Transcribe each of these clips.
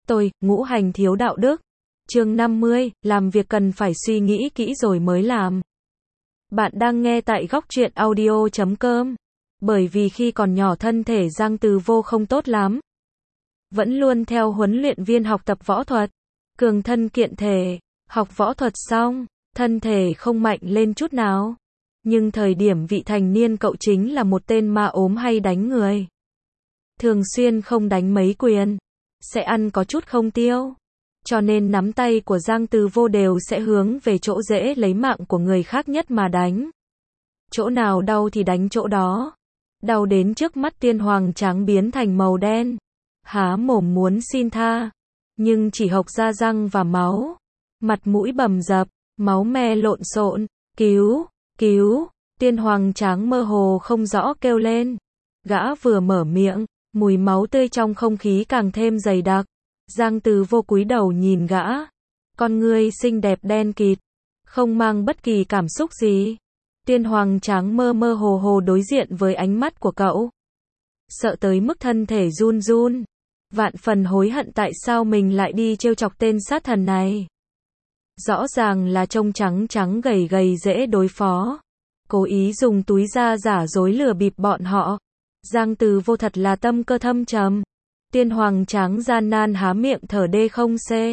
Tôi, ngũ hành thiếu đạo đức. Chương 50, làm việc cần phải suy nghĩ kỹ rồi mới làm. Bạn đang nghe tại góc truyện audio.com. Bởi vì khi còn nhỏ thân thể Giang Từ Vô không tốt lắm. Vẫn luôn theo huấn luyện viên học tập võ thuật. Cường thân kiện thể. Học võ thuật xong, thân thể không mạnh lên chút nào. Nhưng thời điểm vị thành niên cậu chính là một tên ma ốm hay đánh người. Thường xuyên không đánh mấy quyền. Sẽ ăn có chút không tiêu. Cho nên nắm tay của Giang Từ Vô đều sẽ hướng về chỗ dễ lấy mạng của người khác nhất mà đánh. Chỗ nào đau thì đánh chỗ đó. Đau đến trước mắt Tiên Hoàng Tráng biến thành màu đen. Há mồm muốn xin tha. Nhưng chỉ hộc ra răng và máu. Mặt mũi bầm dập, máu me lộn xộn. Cứu, cứu. Tiên Hoàng Tráng mơ hồ không rõ kêu lên. Gã vừa mở miệng, mùi máu tươi trong không khí càng thêm dày đặc. Giang Từ Vô cúi đầu nhìn gã. Con ngươi xinh đẹp đen kịt, không mang bất kỳ cảm xúc gì. Tiên Hoàng Tráng mơ mơ hồ hồ đối diện với ánh mắt của cậu. Sợ tới mức thân thể run run. Vạn phần hối hận tại sao mình lại đi trêu chọc tên sát thần này. Rõ ràng là trông trắng trắng gầy gầy dễ đối phó. Cố ý dùng túi da giả dối lừa bịp bọn họ. Giang Từ Vô thật là tâm cơ thâm trầm. Tiên Hoàng Tráng gian nan há miệng thở đê không xê.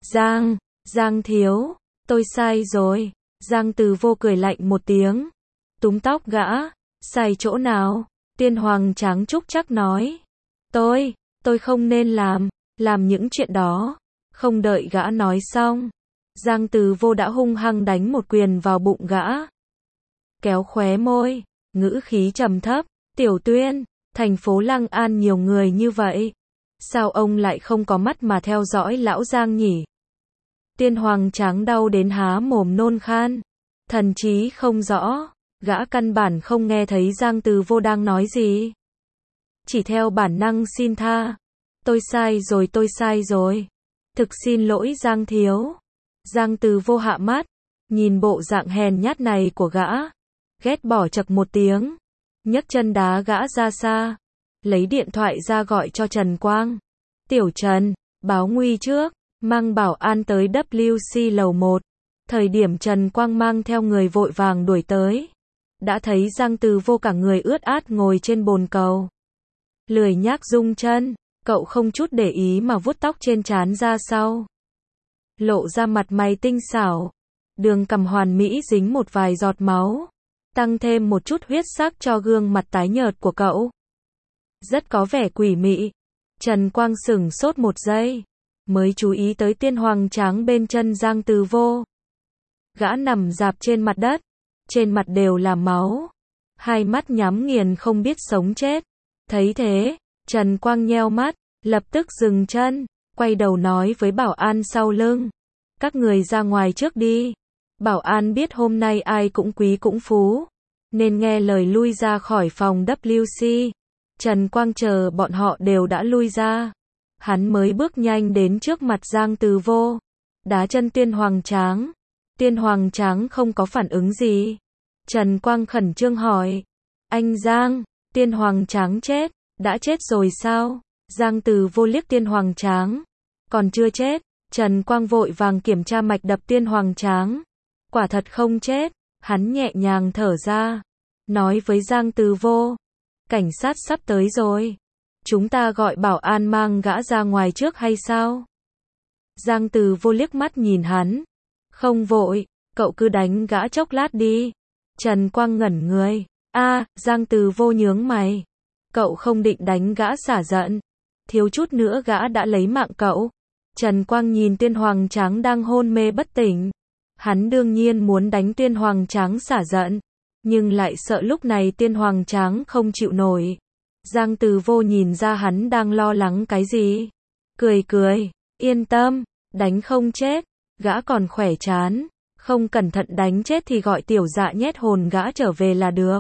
Giang thiếu, tôi sai rồi. Giang Từ Vô cười lạnh một tiếng. Túm tóc gã. Sai chỗ nào? Tiên Hoàng Tráng trúc chắc nói. Tôi không nên làm những chuyện đó. Không đợi gã nói xong. Giang Từ Vô đã hung hăng đánh một quyền vào bụng gã. Kéo khóe môi, ngữ khí trầm thấp. Tiểu Tuyên, thành phố Lăng An nhiều người như vậy. Sao ông lại không có mắt mà theo dõi lão Giang nhỉ? Tiên Hoàng Tráng đau đến há mồm nôn khan. Thần trí không rõ. Gã căn bản không nghe thấy Giang Từ Vô đang nói gì. Chỉ theo bản năng xin tha. Tôi sai rồi. Thực xin lỗi Giang thiếu. Giang Từ Vô hạ mắt. Nhìn bộ dạng hèn nhát này của gã. Ghét bỏ chậc một tiếng. Nhấc chân đá gã ra xa. Lấy điện thoại ra gọi cho Trần Quang. Tiểu Trần, báo nguy trước. Mang bảo an tới WC lầu 1. Thời điểm Trần Quang mang theo người vội vàng đuổi tới. Đã thấy Giang Từ Vô cả người ướt át ngồi trên bồn cầu. Lười nhác rung chân. Cậu không chút để ý mà vuốt tóc trên trán ra sau. Lộ ra mặt mày tinh xảo. Đường cằm hoàn mỹ dính một vài giọt máu. Tăng thêm một chút huyết sắc cho gương mặt tái nhợt của cậu. Rất có vẻ quỷ mị. Trần Quang sửng sốt một giây. Mới chú ý tới Tiên Hoàng Tráng bên chân Giang Từ Vô. Gã nằm rạp trên mặt đất. Trên mặt đều là máu. Hai mắt nhắm nghiền không biết sống chết. Thấy thế, Trần Quang nheo mắt. Lập tức dừng chân. Quay đầu nói với bảo an sau lưng. Các người ra ngoài trước đi. Bảo an biết hôm nay ai cũng quý cũng phú. Nên nghe lời lui ra khỏi phòng WC. Trần Quang chờ bọn họ đều đã lui ra. Hắn mới bước nhanh đến trước mặt Giang Từ Vô. Đá chân Tiên Hoàng Tráng. Tiên Hoàng Tráng không có phản ứng gì. Trần Quang khẩn trương hỏi. Anh Giang, Tiên Hoàng Tráng chết. Đã chết rồi sao? Giang Từ Vô liếc Tiên Hoàng Tráng. Còn chưa chết. Trần Quang vội vàng kiểm tra mạch đập Tiên Hoàng Tráng. Quả thật không chết. Hắn nhẹ nhàng thở ra. Nói với Giang Từ Vô. Cảnh sát sắp tới rồi. Chúng ta gọi bảo an mang gã ra ngoài trước hay sao? Giang Từ Vô liếc mắt nhìn hắn. Không vội, cậu cứ đánh gã chốc lát đi. Trần Quang ngẩn người. Giang Từ Vô nhướng mày. Cậu không định đánh gã xả giận. Thiếu chút nữa gã đã lấy mạng cậu. Trần Quang nhìn Tiên Hoàng Tráng đang hôn mê bất tỉnh. Hắn đương nhiên muốn đánh Tiên Hoàng Tráng xả giận. Nhưng lại sợ lúc này Tiên Hoàng Tráng không chịu nổi. Giang Từ Vô nhìn ra hắn đang lo lắng cái gì. Cười. Yên tâm, đánh không chết. Gã còn khỏe chán. Không cẩn thận đánh chết thì gọi tiểu dạ nhét hồn gã trở về là được.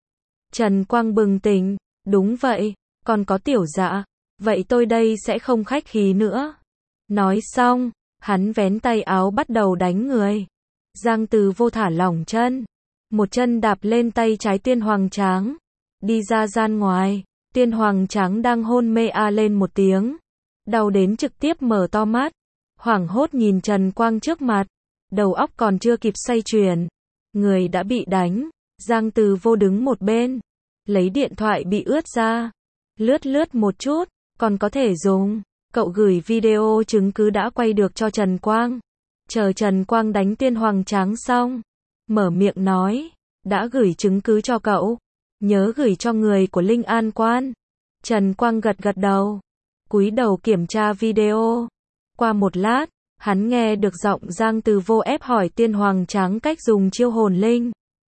Trần Quang bừng tỉnh. Đúng vậy, còn có tiểu dạ. Vậy tôi đây sẽ không khách khí nữa. Nói xong, hắn vén tay áo bắt đầu đánh người. Giang Từ Vô thả lỏng chân. Một chân đạp lên tay trái Tiên Hoàng Tráng. Đi ra gian ngoài. Tiên Hoàng Tráng đang hôn mê lên một tiếng. Đau đến trực tiếp mở to mắt, hoảng hốt nhìn Trần Quang trước mặt, đầu óc còn chưa kịp xoay chuyển, người đã bị đánh. Giang Từ Vô đứng một bên, lấy điện thoại bị ướt ra, lướt một chút, còn có thể dùng. Cậu gửi video chứng cứ đã quay được cho Trần Quang. Chờ Trần Quang đánh Tiên Hoàng Tráng xong, mở miệng nói, đã gửi chứng cứ cho cậu, nhớ gửi cho người của Linh An Quan. Trần Quang gật đầu, cúi đầu kiểm tra video. Qua một lát, hắn nghe được giọng Giang Từ Vô ép hỏi Tiên Hoàng Tráng cách dùng chiêu hồn linh.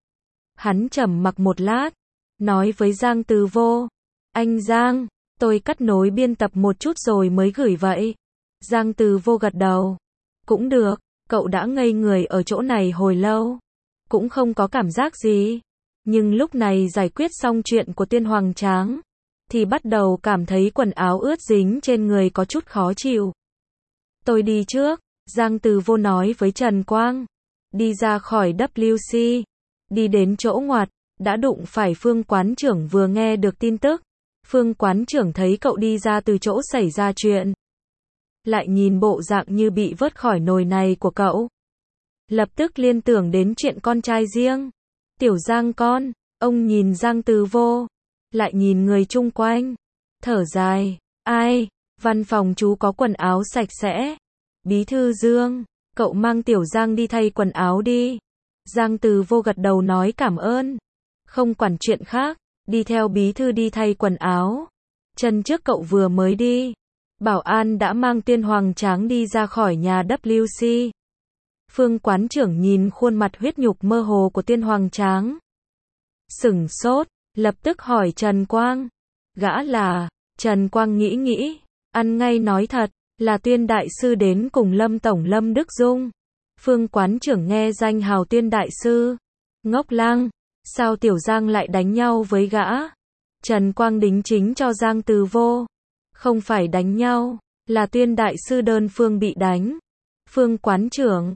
Hắn trầm mặc một lát, nói với Giang Từ Vô, anh Giang, tôi cắt nối biên tập một chút rồi mới gửi vậy. Giang Từ Vô gật đầu, cũng được, cậu đã ngây người ở chỗ này hồi lâu, cũng không có cảm giác gì. Nhưng lúc này giải quyết xong chuyện của Tiên Hoàng Tráng, thì bắt đầu cảm thấy quần áo ướt dính trên người có chút khó chịu. Tôi đi trước, Giang Từ Vô nói với Trần Quang. Đi ra khỏi WC, đi đến chỗ ngoặt, đã đụng phải Phương quán trưởng vừa nghe được tin tức. Phương quán trưởng thấy cậu đi ra từ chỗ xảy ra chuyện, lại nhìn bộ dạng như bị vớt khỏi nồi này của cậu, lập tức liên tưởng đến chuyện con trai riêng. Tiểu Giang con, ông nhìn Giang Từ Vô, lại nhìn người chung quanh, thở dài, ai, văn phòng chú có quần áo sạch sẽ. Bí thư Dương, cậu mang Tiểu Giang đi thay quần áo đi. Giang Từ Vô gật đầu nói cảm ơn, không quản chuyện khác, đi theo bí thư đi thay quần áo. Chân trước cậu vừa mới đi, bảo an đã mang Tiên Hoàng Tráng đi ra khỏi nhà WC. Phương quán trưởng nhìn khuôn mặt huyết nhục mơ hồ của Tiên Hoàng Tráng, sửng sốt, lập tức hỏi Trần Quang, gã là? Trần Quang nghĩ, ăn ngay nói thật, là Tuyên đại sư đến cùng Lâm tổng Lâm Đức Dung. Phương quán trưởng nghe danh hào Tuyên đại sư, ngốc lăng, sao Tiểu Giang lại đánh nhau với gã? Trần Quang đính chính cho Giang Từ Vô, không phải đánh nhau, là Tuyên đại sư đơn phương bị đánh. Phương quán trưởng,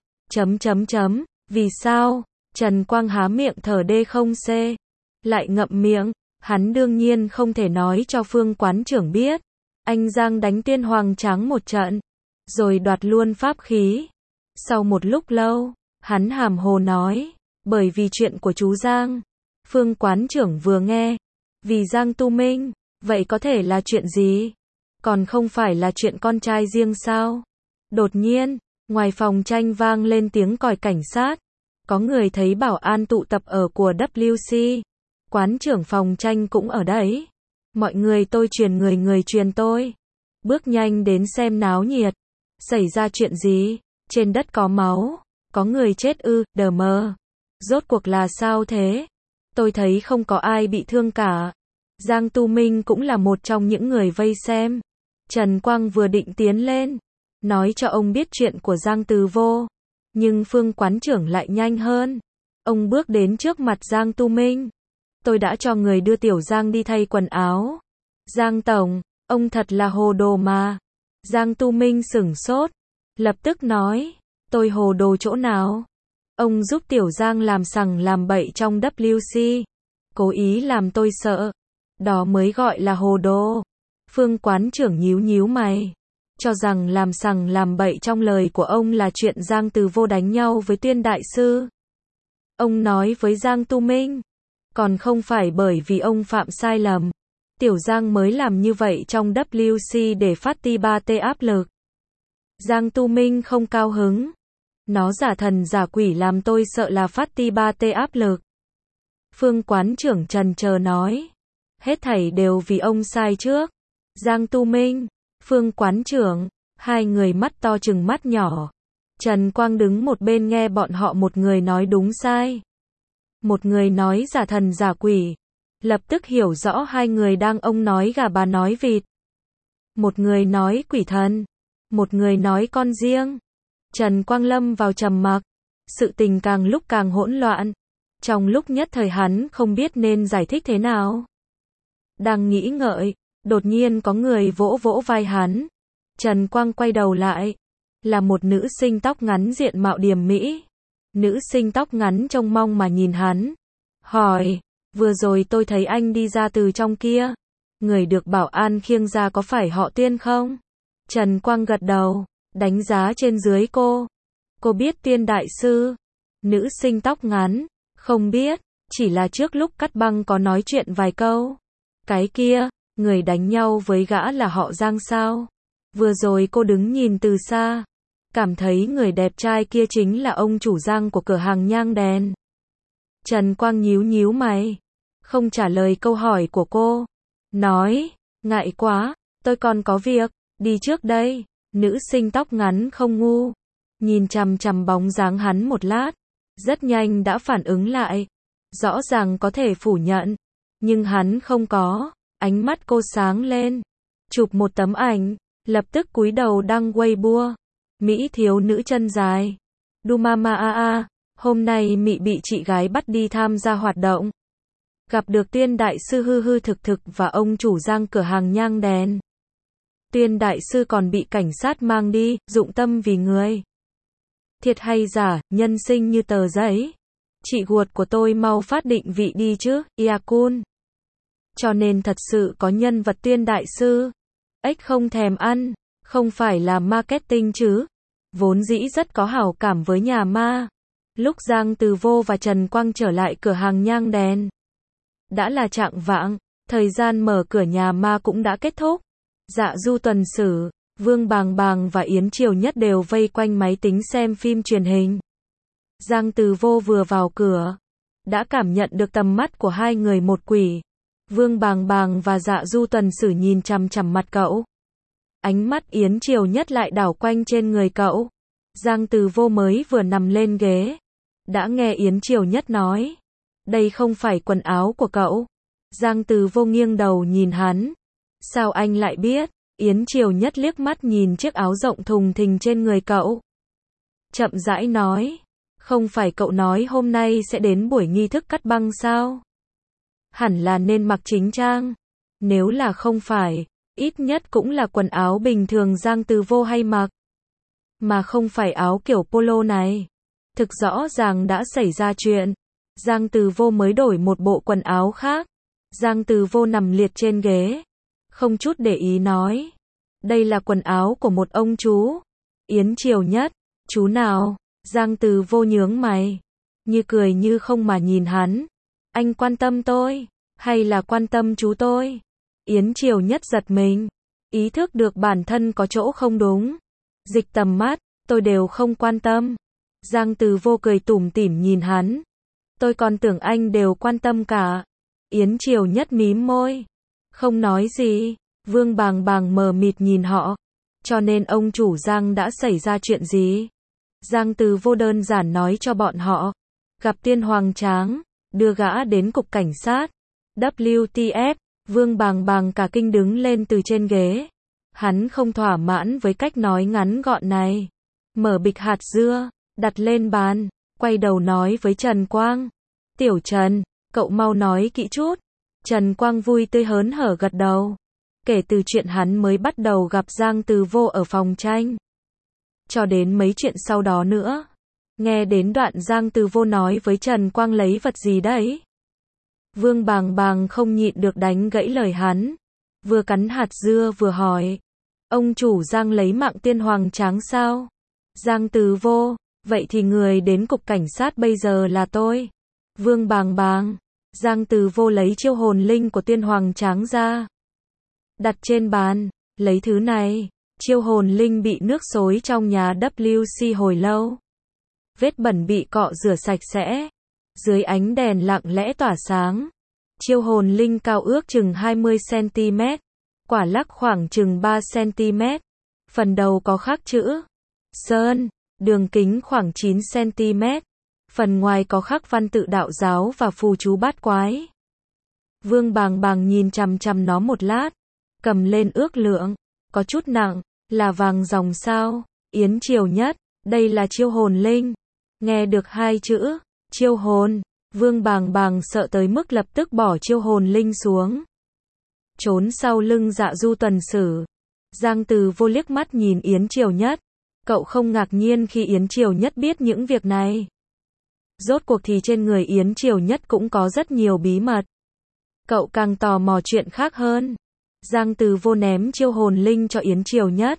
vì sao? Trần Quang há miệng thở đê không xê, lại ngậm miệng, hắn đương nhiên không thể nói cho Phương quán trưởng biết. Anh Giang đánh Tiên Hoàng Tráng một trận, rồi đoạt luôn pháp khí. Sau một lúc lâu, hắn hàm hồ nói, bởi vì chuyện của chú Giang. Phương quán trưởng vừa nghe, vì Giang Tu Minh, vậy có thể là chuyện gì? Còn không phải là chuyện con trai riêng sao? Đột nhiên, ngoài phòng tranh vang lên tiếng còi cảnh sát. Có người thấy bảo an tụ tập ở của WC. Quán trưởng phòng tranh cũng ở đấy. Mọi người tôi truyền người truyền tôi. Bước nhanh đến xem náo nhiệt. Xảy ra chuyện gì? Trên đất có máu. Có người chết ư? Đờ mờ. Rốt cuộc là sao thế? Tôi thấy không có ai bị thương cả. Giang Tu Minh cũng là một trong những người vây xem. Trần Quang vừa định tiến lên, nói cho ông biết chuyện của Giang Từ Vô. Nhưng Phương quán trưởng lại nhanh hơn. Ông bước đến trước mặt Giang Tu Minh. Tôi đã cho người đưa Tiểu Giang đi thay quần áo. Giang tổng, ông thật là hồ đồ mà. Giang Tu Minh sửng sốt, lập tức nói, tôi hồ đồ chỗ nào? Ông giúp Tiểu Giang làm sằng làm bậy trong WC, cố ý làm tôi sợ. Đó mới gọi là hồ đồ. Phương quán trưởng nhíu mày, cho rằng làm sằng làm bậy trong lời của ông là chuyện Giang Từ Vô đánh nhau với Tuyên đại sư. Ông nói với Giang Tu Minh, còn không phải bởi vì ông phạm sai lầm. Tiểu Giang mới làm như vậy trong WC để phát ti áp lực. Giang Tu Minh không cao hứng. Nó giả thần giả quỷ làm tôi sợ là phát ti áp lực. Phương quán trưởng trần chờ nói, hết thảy đều vì ông sai trước. Giang Tu Minh, Phương quán trưởng, hai người mắt to chừng mắt nhỏ. Trần Quang đứng một bên nghe bọn họ một người nói đúng sai, một người nói giả thần giả quỷ. Lập tức hiểu rõ hai người đang ông nói gà bà nói vịt. Một người nói quỷ thần, một người nói con riêng. Trần Quang lâm vào trầm mặc, sự tình càng lúc càng hỗn loạn. Trong lúc nhất thời hắn không biết nên giải thích thế nào. Đang nghĩ ngợi, đột nhiên có người vỗ vai hắn. Trần Quang quay đầu lại, là một nữ sinh tóc ngắn diện mạo điềm mỹ. Nữ sinh tóc ngắn trông mong mà nhìn hắn, hỏi, vừa rồi tôi thấy anh đi ra từ trong kia, người được bảo an khiêng ra có phải họ Tuyên không? Trần Quang gật đầu, đánh giá trên dưới cô. Cô biết Tiên đại sư? Nữ sinh tóc ngắn, không biết, chỉ là trước lúc cắt băng có nói chuyện vài câu. Cái kia, người đánh nhau với gã là họ Giang sao? Vừa rồi cô đứng nhìn từ xa, cảm thấy người đẹp trai kia chính là ông chủ Giang của cửa hàng nhang đèn. Trần Quang nhíu nhíu mày, không trả lời câu hỏi của cô. Nói, ngại quá, tôi còn có việc, đi trước đây. Nữ sinh tóc ngắn không ngu, nhìn chằm chằm bóng dáng hắn một lát, rất nhanh đã phản ứng lại. Rõ ràng có thể phủ nhận, nhưng hắn không có. Ánh mắt cô sáng lên, chụp một tấm ảnh, lập tức cúi đầu đăng Weibo. Mỹ thiếu nữ chân dài. Du mama a a, hôm nay Mị bị chị gái bắt đi tham gia hoạt động. Gặp được Tiên đại sư hư hư thực thực và ông chủ Giang cửa hàng nhang đèn. Tiên đại sư còn bị cảnh sát mang đi, dụng tâm vì người. Thiệt hay giả, nhân sinh như tờ giấy. Chị ruột của tôi mau phát định vị đi chứ, Yakun. Cho nên thật sự có nhân vật Tiên đại sư. Ếch không thèm ăn, không phải là marketing chứ. Vốn dĩ rất có hảo cảm với nhà ma. Lúc Giang Từ Vô và Trần Quang trở lại cửa hàng nhang đèn, đã là chạng vạng, thời gian mở cửa nhà ma cũng đã kết thúc. Dạ Du Tuần Sử, Vương Bàng Bàng và Yến Triều Nhất đều vây quanh máy tính xem phim truyền hình. Giang Từ Vô vừa vào cửa, đã cảm nhận được tầm mắt của hai người một quỷ. Vương Bàng Bàng và Dạ Du Tuần Sử nhìn chằm chằm mặt cậu. Ánh mắt Yến Triều Nhất lại đảo quanh trên người cậu. Giang Từ Vô mới vừa nằm lên ghế, đã nghe Yến Triều Nhất nói, đây không phải quần áo của cậu. Giang Từ Vô nghiêng đầu nhìn hắn. Sao anh lại biết? Yến Triều Nhất liếc mắt nhìn chiếc áo rộng thùng thình trên người cậu. Chậm rãi nói, không phải cậu nói hôm nay sẽ đến buổi nghi thức cắt băng sao? Hẳn là nên mặc chính trang. Nếu là không phải, ít nhất cũng là quần áo bình thường Giang Từ Vô hay mặc. Mà không phải áo kiểu polo này. Thực rõ ràng đã xảy ra chuyện. Giang Từ Vô mới đổi một bộ quần áo khác. Giang Từ Vô nằm liệt trên ghế, không chút để ý nói, đây là quần áo của một ông chú. Yến Triều Nhất, chú nào? Giang Từ Vô nhướng mày, như cười như không mà nhìn hắn. Anh quan tâm tôi, hay là quan tâm chú tôi? Yến Triều Nhất giật mình, ý thức được bản thân có chỗ không đúng. Dịch tầm mắt, tôi đều không quan tâm. Giang Từ Vô cười tủm tỉm nhìn hắn. Tôi còn tưởng anh đều quan tâm cả. Yến Triều Nhất mím môi, không nói gì. Vương Bàng Bàng mờ mịt nhìn họ. Cho nên ông chủ Giang đã xảy ra chuyện gì? Giang Từ Vô đơn giản nói cho bọn họ. Gặp Tiên Hoàng Tráng, đưa gã đến cục cảnh sát. WTF, Vương Bàng Bàng cả kinh đứng lên từ trên ghế. Hắn không thỏa mãn với cách nói ngắn gọn này. Mở bịch hạt dưa, đặt lên bàn, quay đầu nói với Trần Quang. Tiểu Trần, cậu mau nói kỹ chút. Trần Quang vui tươi hớn hở gật đầu. Kể từ chuyện hắn mới bắt đầu gặp Giang Từ Vô ở phòng tranh, cho đến mấy chuyện sau đó nữa. Nghe đến đoạn Giang Từ Vô nói với Trần Quang lấy vật gì đấy. Vương Bàng Bàng không nhịn được đánh gãy lời hắn. Vừa cắn hạt dưa vừa hỏi. Ông chủ Giang lấy mạng Tiên Hoàng Tráng sao? Giang Từ Vô, vậy thì người đến cục cảnh sát bây giờ là tôi. Vương Bàng Bàng. Giang Từ Vô lấy chiêu hồn linh của Tiên Hoàng Tráng ra, đặt trên bàn. Lấy thứ này. Chiêu hồn linh bị nước xối trong nhà WC hồi lâu. Vết bẩn bị cọ rửa sạch sẽ. Dưới ánh đèn lặng lẽ tỏa sáng. Chiêu hồn linh cao ước chừng 20cm. Quả lắc khoảng chừng 3cm. Phần đầu có khắc chữ Sơn, đường kính khoảng 9cm. Phần ngoài có khắc văn tự đạo giáo và phù chú bát quái. Vương Bàng Bàng nhìn chằm chằm nó một lát, cầm lên ước lượng, có chút nặng, là vàng ròng sao? Yến Triều Nhất, đây là chiêu hồn linh. Nghe được hai chữ, chiêu hồn, Vương Bàng Bàng sợ tới mức lập tức bỏ chiêu hồn linh xuống, trốn sau lưng Dạ Du Tuần Sử. Giang Từ Vô liếc mắt nhìn Yến Triều Nhất, cậu không ngạc nhiên khi Yến Triều Nhất biết những việc này. Rốt cuộc thì trên người Yến Triều Nhất cũng có rất nhiều bí mật. Cậu càng tò mò chuyện khác hơn. Giang Từ Vô ném chiêu hồn linh cho Yến Triều Nhất.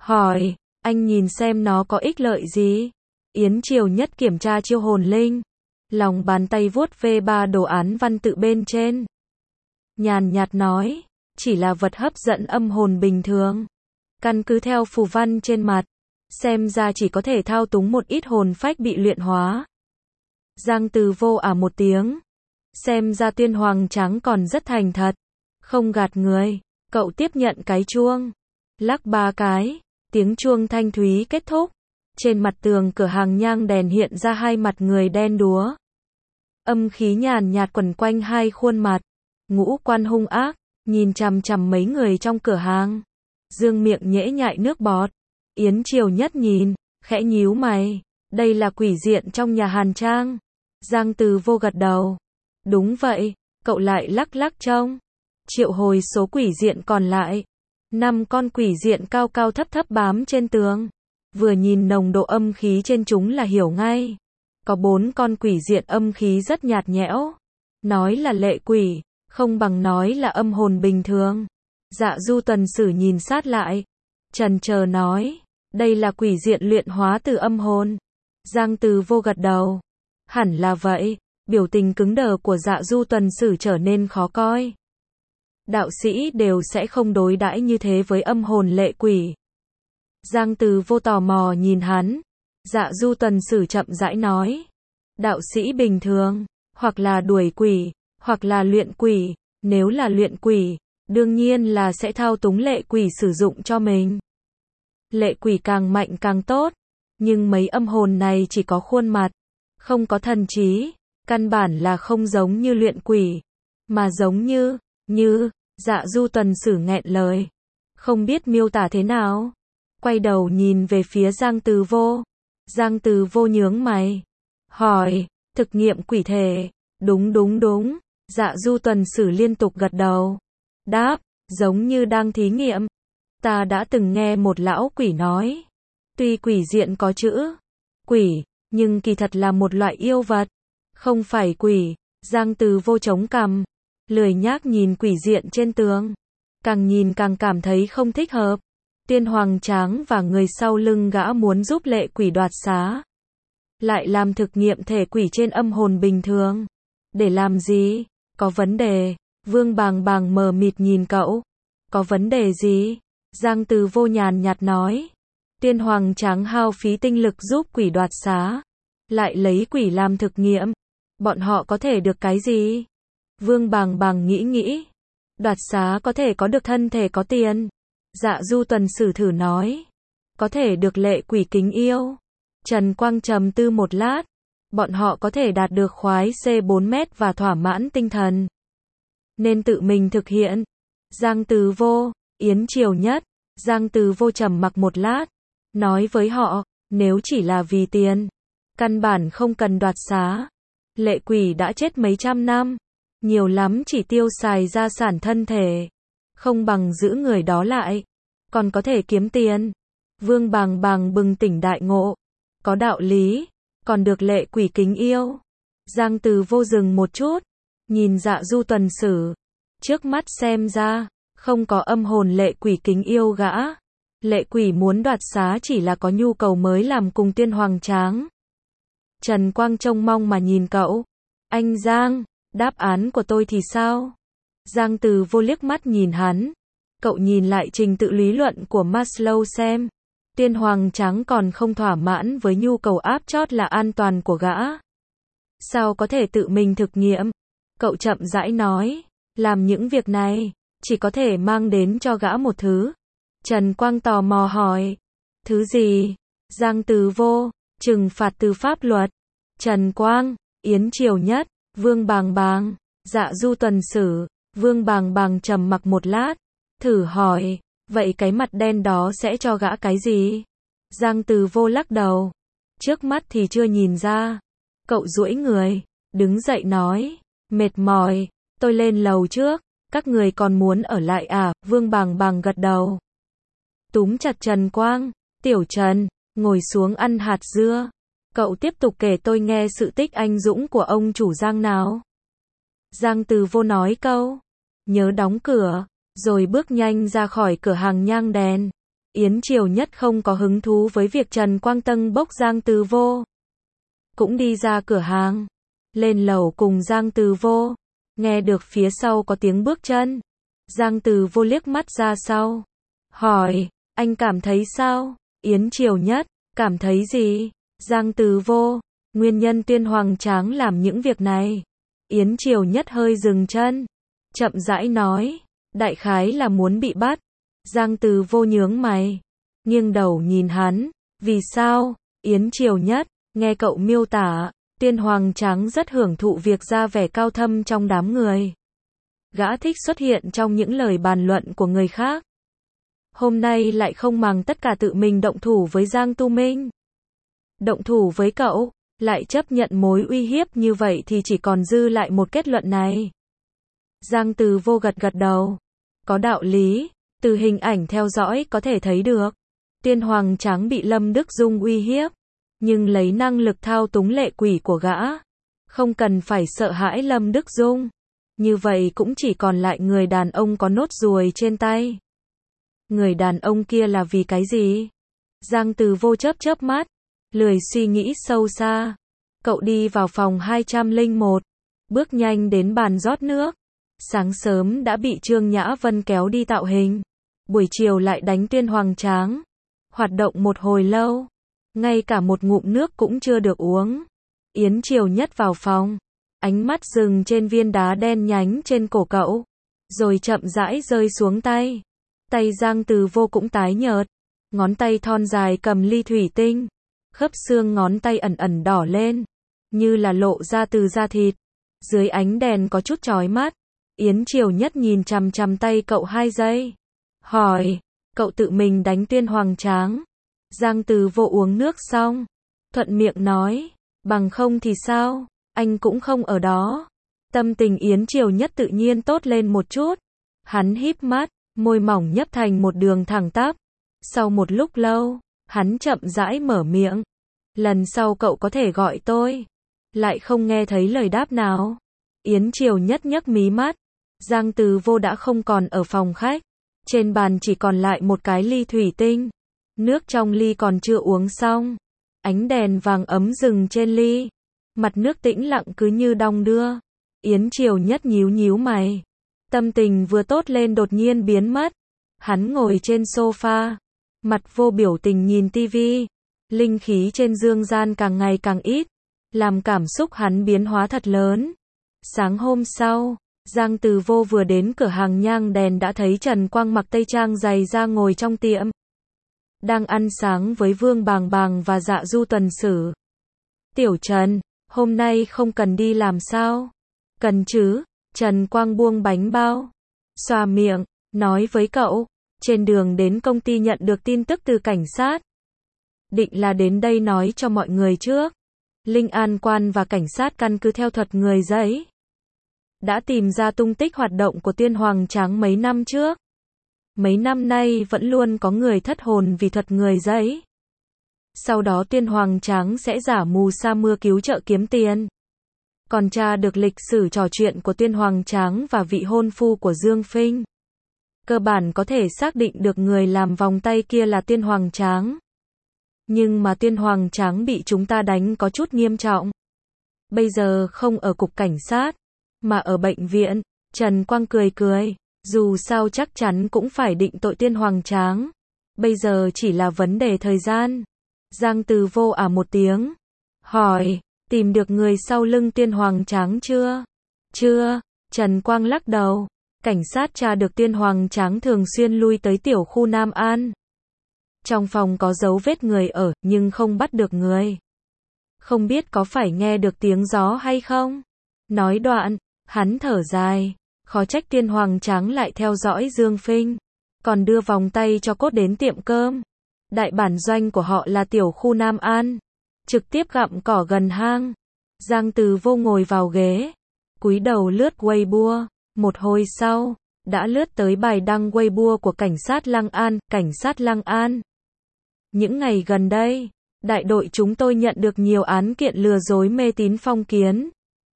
hỏi, anh nhìn xem nó có ích lợi gì? Yến Triều Nhất kiểm tra chiêu hồn linh, lòng bàn tay vuốt ve ba đồ án văn tự bên trên. Nhàn nhạt nói, chỉ là vật hấp dẫn âm hồn bình thường. Căn cứ theo phù văn trên mặt, xem ra chỉ có thể thao túng một ít hồn phách bị luyện hóa. Giang Từ Vô một tiếng. Xem ra Tiên Hoàng Trắng còn rất thành thật, không gạt người. Cậu tiếp nhận cái chuông, lắc 3 cái, tiếng chuông thanh thúy kết thúc. Trên mặt tường cửa hàng nhang đèn hiện ra hai mặt người đen đúa. Âm khí nhàn nhạt quẩn quanh hai khuôn mặt, ngũ quan hung ác, nhìn chằm chằm mấy người trong cửa hàng. Dương miệng nhễ nhại nước bọt. Yến Triều Nhất nhìn, khẽ nhíu mày, đây là quỷ diện trong nhà Hàn Trang. Giang Từ Vô gật đầu. Đúng vậy, cậu lại lắc lắc trông. Triệu hồi số quỷ diện còn lại. 5 con quỷ diện cao cao thấp thấp bám trên tường. Vừa nhìn nồng độ âm khí trên chúng là hiểu ngay. Có 4 con quỷ diện âm khí rất nhạt nhẽo. Nói là lệ quỷ, không bằng nói là âm hồn bình thường. Dạ Du Tuần Sử nhìn sát lại, chần chờ nói, đây là quỷ diện luyện hóa từ âm hồn. Giang Từ Vô gật đầu. Hẳn là vậy. Biểu tình cứng đờ của Dạ Du Tuần Sử trở nên khó coi. Đạo sĩ đều sẽ không đối đãi như thế với âm hồn lệ quỷ. Giang Từ Vô tò mò nhìn hắn. Dạ Du Tuần Sử chậm rãi nói, đạo sĩ bình thường, hoặc là đuổi quỷ, hoặc là luyện quỷ. Nếu là luyện quỷ, đương nhiên là sẽ thao túng lệ quỷ sử dụng cho mình. Lệ quỷ càng mạnh càng tốt, nhưng mấy âm hồn này chỉ có khuôn mặt, không có thần trí, căn bản là không giống như luyện quỷ, mà giống như, Dạ Du Tuần Sử nghẹn lời, không biết miêu tả thế nào. Quay đầu nhìn về phía Giang Từ Vô. Giang Từ Vô nhướng mày, hỏi, thực nghiệm quỷ thể? Đúng. Dạ Du Tuần Sử liên tục gật đầu. Đáp, giống như đang thí nghiệm. Ta đã từng nghe một lão quỷ nói, tuy quỷ diện có chữ quỷ, nhưng kỳ thật là một loại yêu vật, không phải quỷ. Giang Từ Vô chống cằm, lười nhác nhìn quỷ diện trên tường. Càng nhìn càng cảm thấy không thích hợp. Tiên Hoàng Tráng và người sau lưng gã muốn giúp lệ quỷ đoạt xá, lại làm thực nghiệm thể quỷ trên âm hồn bình thường. Để làm gì? Có vấn đề. Vương Bàng Bàng mờ mịt nhìn cậu. Có vấn đề gì? Giang Từ Vô nhàn nhạt nói. Tiên Hoàng Tráng hao phí tinh lực giúp quỷ đoạt xá, lại lấy quỷ làm thực nghiệm. Bọn họ có thể được cái gì? Vương Bàng Bàng nghĩ. Đoạt xá có thể có được thân thể có tiền. Dạ Du Tuần Sử thử nói. Có thể được lệ quỷ kính yêu. Trần Quang trầm tư một lát. Bọn họ có thể đạt được khoái C4 và thỏa mãn tinh thần, nên tự mình thực hiện. Giang Từ Vô, Yến Triều Nhất. Giang Từ Vô trầm mặc một lát, nói với họ, nếu chỉ là vì tiền, căn bản không cần đoạt xá. Lệ quỷ đã chết mấy trăm năm, nhiều lắm chỉ tiêu xài gia sản thân thể, không bằng giữ người đó lại, còn có thể kiếm tiền. Vương Bàng Bàng bừng tỉnh đại ngộ, có đạo lý, còn được lệ quỷ kính yêu. Giang Từ Vô dừng một chút, nhìn Dạ Du Tuần Sử, trước mắt xem ra, không có âm hồn lệ quỷ kính yêu gã. Lệ quỷ muốn đoạt xá chỉ là có nhu cầu mới làm cùng Tiên Hoàng Tráng. Trần Quang trông mong mà nhìn cậu. Anh Giang, đáp án của tôi thì sao? Giang Từ Vô liếc mắt nhìn hắn. Cậu nhìn lại trình tự lý luận của Maslow xem. Tiên Hoàng Tráng còn không thỏa mãn với nhu cầu áp chót là an toàn của gã. Sao có thể tự mình thực nghiệm? Cậu chậm rãi nói. Làm những việc này, chỉ có thể mang đến cho gã một thứ. Trần Quang tò mò hỏi. Thứ gì? Giang Từ Vô, trừng phạt từ pháp luật. Trần Quang, Yến Triều Nhất, Vương Bàng Bàng, Dạ Du Tuần Sử. Vương Bàng Bàng trầm mặc một lát, thử hỏi, vậy cái mặt đen đó sẽ cho gã cái gì? Giang Từ Vô lắc đầu. Trước mắt thì chưa nhìn ra. Cậu duỗi người, đứng dậy nói, mệt mỏi, tôi lên lầu trước, các người còn muốn ở lại à? Vương Bàng Bàng gật đầu, túm chặt Trần Quang. Tiểu Trần, ngồi xuống ăn hạt dưa. Cậu tiếp tục kể tôi nghe sự tích anh dũng của ông chủ Giang nào. Giang Từ Vô nói câu, nhớ đóng cửa, rồi bước nhanh ra khỏi cửa hàng nhang đèn. Yến Triều Nhất không có hứng thú với việc Trần Quang Tân bốc Giang Từ Vô. Cũng đi ra cửa hàng. Lên lầu cùng Giang Từ Vô. Nghe được phía sau có tiếng bước chân. Giang Từ Vô liếc mắt ra sau. Hỏi, anh cảm thấy sao? Yến Triều Nhất, cảm thấy gì? Giang Từ Vô, nguyên nhân Tuyên Hoàng Tráng làm những việc này. Yến Triều Nhất hơi dừng chân. Chậm rãi nói, đại khái là muốn bị bắt. Giang Từ Vô nhướng mày. Nghiêng đầu nhìn hắn. Vì sao? Yến Triều Nhất, nghe cậu miêu tả, Tuyên Hoàng Tráng rất hưởng thụ việc ra vẻ cao thâm trong đám người. Gã thích xuất hiện trong những lời bàn luận của người khác. Hôm nay lại không màng tất cả tự mình động thủ với Giang Tu Minh. Động thủ với cậu, lại chấp nhận mối uy hiếp như vậy thì chỉ còn dư lại một kết luận này. Giang Từ Vô gật gật đầu. Có đạo lý, từ hình ảnh theo dõi có thể thấy được. Tuyên Hoàng Tráng bị Lâm Đức Dung uy hiếp. Nhưng lấy năng lực thao túng lệ quỷ của gã. Không cần phải sợ hãi Lâm Đức Dung. Như vậy cũng chỉ còn lại người đàn ông có nốt ruồi trên tay. Người đàn ông kia là vì cái gì? Giang Từ Vô chớp mắt. Lười suy nghĩ sâu xa. Cậu đi vào phòng 201. Bước nhanh đến bàn rót nước. Sáng sớm đã bị Trương Nhã Vân kéo đi tạo hình. Buổi chiều lại đánh Tuyên Hoàng Tráng. Hoạt động một hồi lâu. Ngay cả một ngụm nước cũng chưa được uống. Yến Triều Nhất vào phòng. Ánh mắt dừng trên viên đá đen nhánh trên cổ cậu. Rồi chậm rãi rơi xuống tay. Tay Giang Từ Vô cũng tái nhợt. Ngón tay thon dài cầm ly thủy tinh. Khớp xương ngón tay ẩn ẩn đỏ lên. Như là lộ ra từ da thịt. Dưới ánh đèn có chút chói mắt. Yến Triều Nhất nhìn chằm chằm tay cậu 2 giây. Hỏi, cậu tự mình đánh Tuyên Hoàng Tráng. Giang Từ Vô uống nước xong. Thuận miệng nói, bằng không thì sao, anh cũng không ở đó. Tâm tình Yến Triều Nhất tự nhiên tốt lên một chút. Hắn híp mắt, môi mỏng nhấp thành một đường thẳng tắp. Sau một lúc lâu, hắn chậm rãi mở miệng. Lần sau cậu có thể gọi tôi. Lại không nghe thấy lời đáp nào. Yến Triều Nhất nhấc mí mắt. Giang Từ Vô đã không còn ở phòng khách. Trên bàn chỉ còn lại một cái ly thủy tinh. Nước trong ly còn chưa uống xong. Ánh đèn vàng ấm rừng trên ly. Mặt nước tĩnh lặng cứ như đong đưa. Yến Triều Nhất nhíu mày. Tâm tình vừa tốt lên đột nhiên biến mất. Hắn ngồi trên sofa. Mặt vô biểu tình nhìn tivi. Linh khí trên dương gian càng ngày càng ít. Làm cảm xúc hắn biến hóa thật lớn. Sáng hôm sau, Giang Từ Vô vừa đến cửa hàng nhang đèn đã thấy Trần Quang mặc tây trang dày da ngồi trong tiệm. Đang ăn sáng với Vương Bàng Bàng và Dạ Du Tuần Sử. Tiểu Trần, hôm nay không cần đi làm sao? Cần chứ, Trần Quang buông bánh bao. Xoa miệng, nói với cậu, trên đường đến công ty nhận được tin tức từ cảnh sát. Định là đến đây nói cho mọi người trước. Linh An Quan và cảnh sát căn cứ theo thuật người giấy. Đã tìm ra tung tích hoạt động của Tuyên Hoàng Tráng mấy năm trước. Mấy năm nay vẫn luôn có người thất hồn vì thuật người giấy. Sau đó Tuyên Hoàng Tráng sẽ giả mù sa mưa cứu trợ kiếm tiền. Còn tra được lịch sử trò chuyện của Tuyên Hoàng Tráng và vị hôn phu của Dương Phinh. Cơ bản có thể xác định được người làm vòng tay kia là Tuyên Hoàng Tráng. Nhưng mà Tuyên Hoàng Tráng bị chúng ta đánh có chút nghiêm trọng. Bây giờ không ở cục cảnh sát, mà ở bệnh viện. Trần Quang cười. Dù sao chắc chắn cũng phải định tội Tuyên Hoàng Tráng. Bây giờ chỉ là vấn đề thời gian. Giang Từ Vô một tiếng. Hỏi, tìm được người sau lưng Tuyên Hoàng Tráng chưa? Chưa, Trần Quang lắc đầu. Cảnh sát tra được Tuyên Hoàng Tráng thường xuyên lui tới tiểu khu Nam An. Trong phòng có dấu vết người ở, nhưng không bắt được người. Không biết có phải nghe được tiếng gió hay không? Nói đoạn, hắn thở dài. Khó trách Tuyên Hoàng Tráng lại theo dõi Dương Phinh. Còn đưa vòng tay cho cốt đến tiệm cơm. Đại bản doanh của họ là tiểu khu Nam An. Trực tiếp gặm cỏ gần hang. Giang Từ Vô ngồi vào ghế. Cúi đầu lướt Weibo. Một hồi sau, đã lướt tới bài đăng Weibo của cảnh sát Lăng An. Cảnh sát Lăng An. Những ngày gần đây, đại đội chúng tôi nhận được nhiều án kiện lừa dối mê tín phong kiến.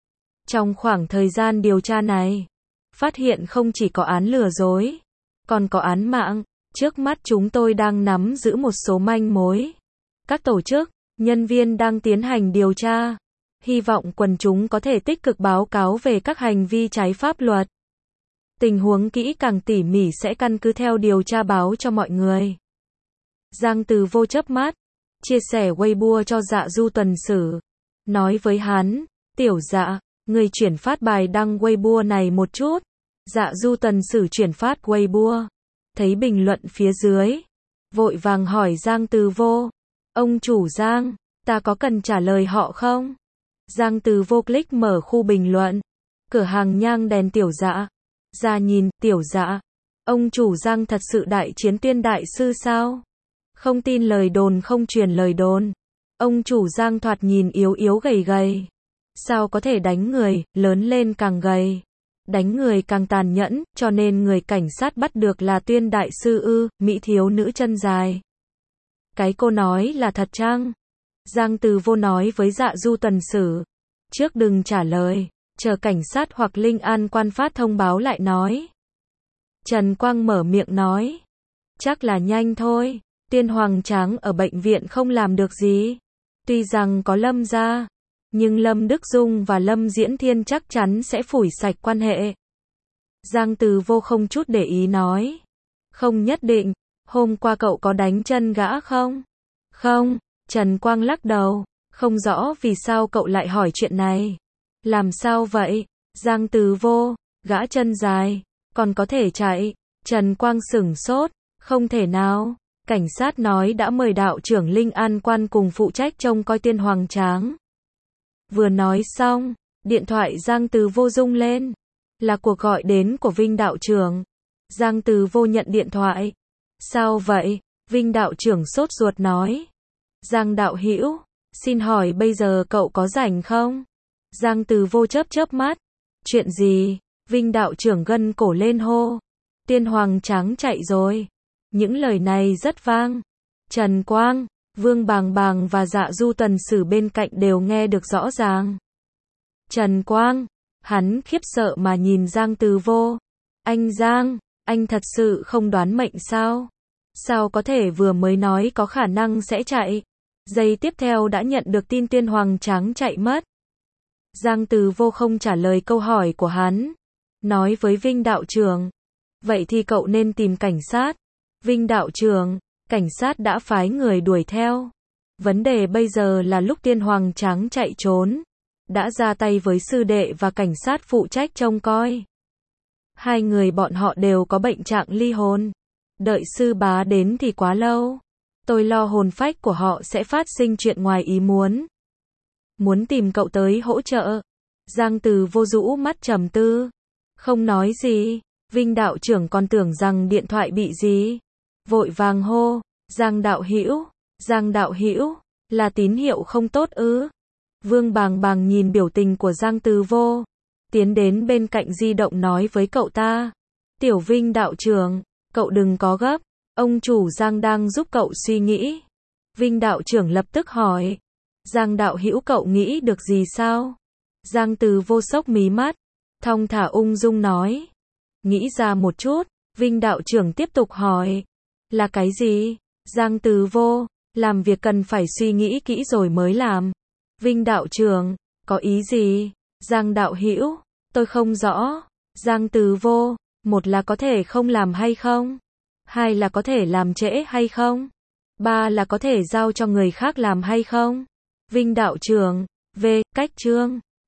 Trong khoảng thời gian điều tra này, phát hiện không chỉ có án lừa dối, còn có án mạng, Trước mắt chúng tôi đang nắm giữ một số manh mối. Các tổ chức, nhân viên đang tiến hành điều tra. Hy vọng quần chúng có thể tích cực báo cáo về các hành vi trái pháp luật. Tình huống kỹ càng tỉ mỉ sẽ căn cứ theo điều tra báo cho mọi người. Giang Từ Vô chớp mắt, chia sẻ Weibo cho Dạ Du Tuần Sử. Nói với hắn, tiểu Dạ, người chuyển phát bài đăng Weibo này một chút. Dạ Du Tuần Sử chuyển phát Weibo. Thấy bình luận phía dưới. Vội vàng hỏi Giang Từ Vô. Ông chủ Giang, ta có cần trả lời họ không? Giang Từ Vô click mở khu bình luận. Cửa hàng nhang đèn tiểu Dạ. Ra nhìn, tiểu Dạ. Ông chủ Giang thật sự đại chiến tiên đại sư sao? Không tin lời đồn không truyền lời đồn. Ông chủ Giang thoạt nhìn yếu yếu gầy gầy. Sao có thể đánh người, lớn lên càng gầy. Đánh người càng tàn nhẫn, cho nên người cảnh sát bắt được là tuyên đại sư ư, mỹ thiếu nữ chân dài. Cái cô nói là thật chăng? Giang Từ Vô nói với Dạ Du Tuần Sử. Trước đừng trả lời, chờ cảnh sát hoặc Linh An quan phát thông báo lại nói. Trần Quang mở miệng nói. Chắc là nhanh thôi, Tiên Hoàng Tráng ở bệnh viện không làm được gì. Tuy rằng có Lâm gia, nhưng Lâm Đức Dung và Lâm Diễn Thiên chắc chắn sẽ phủi sạch quan hệ. Giang Từ Vô không chút để ý nói. Không nhất định, hôm qua cậu có đánh chân gã không? Không, Trần Quang lắc đầu, không rõ vì sao cậu lại hỏi chuyện này. Làm sao vậy? Giang Từ Vô, gã chân dài, còn có thể chạy. Trần Quang sửng sốt, không thể nào. Cảnh sát nói đã mời đạo trưởng Linh An quan cùng phụ trách trông coi Tiên Hoàng Tráng. Vừa nói xong, điện thoại Giang Từ Vô rung lên. Là cuộc gọi đến của Vinh đạo trưởng. Giang Từ Vô nhận điện thoại. Sao vậy? Vinh đạo trưởng sốt ruột nói. Giang đạo hữu, xin hỏi bây giờ cậu có rảnh không? Giang Từ Vô chớp mắt. Chuyện gì? Vinh đạo trưởng gân cổ lên hô. Tiên Hoàng Tráng chạy rồi. Những lời này rất vang. Trần Quang, Vương Bàng Bàng và Dạ Du Tuần Sử bên cạnh đều nghe được rõ ràng. Trần Quang, hắn khiếp sợ mà nhìn Giang Từ Vô. Anh Giang, anh thật sự không đoán mệnh sao? Sao có thể vừa mới nói có khả năng sẽ chạy? Giây tiếp theo đã nhận được tin Tiên Hoàng Tráng chạy mất. Giang Từ Vô không trả lời câu hỏi của hắn. Nói với Vinh đạo trưởng. Vậy thì cậu nên tìm cảnh sát. Vinh đạo trưởng, cảnh sát đã phái người đuổi theo. Vấn đề bây giờ là lúc Tiên Hoàng Tráng chạy trốn. Đã ra tay với sư đệ và cảnh sát phụ trách trông coi. Hai người bọn họ đều có bệnh trạng ly hồn. Đợi sư bá đến thì quá lâu. Tôi lo hồn phách của họ sẽ phát sinh chuyện ngoài ý muốn. Muốn tìm cậu tới hỗ trợ. Giang Từ Vô rũ mắt trầm tư. Không nói gì. Vinh đạo trưởng còn tưởng rằng điện thoại bị gì. Vội vàng hô. Giang đạo hữu. Giang đạo hữu. Là tín hiệu không tốt ư? Vương Bàng Bàng nhìn biểu tình của Giang Từ Vô. Tiến đến bên cạnh di động nói với cậu ta. Tiểu Vinh đạo trưởng, cậu đừng có gấp. Ông chủ Giang đang giúp cậu suy nghĩ. Vinh đạo trưởng lập tức hỏi. Giang đạo hữu cậu nghĩ được gì sao? Giang Từ Vô sốc mí mắt. Thong thả ung dung nói. Nghĩ ra một chút. Vinh đạo trưởng tiếp tục hỏi. Là cái gì? Giang Từ Vô. Làm việc cần phải suy nghĩ kỹ rồi mới làm. Vinh đạo trưởng. Có ý gì? Giang đạo hữu. Tôi không rõ. Giang Từ Vô. Một là có thể không làm hay không? Hai là có thể làm trễ hay không? Ba là có thể giao cho người khác làm hay không? Vinh đạo trưởng. V. Cách chương.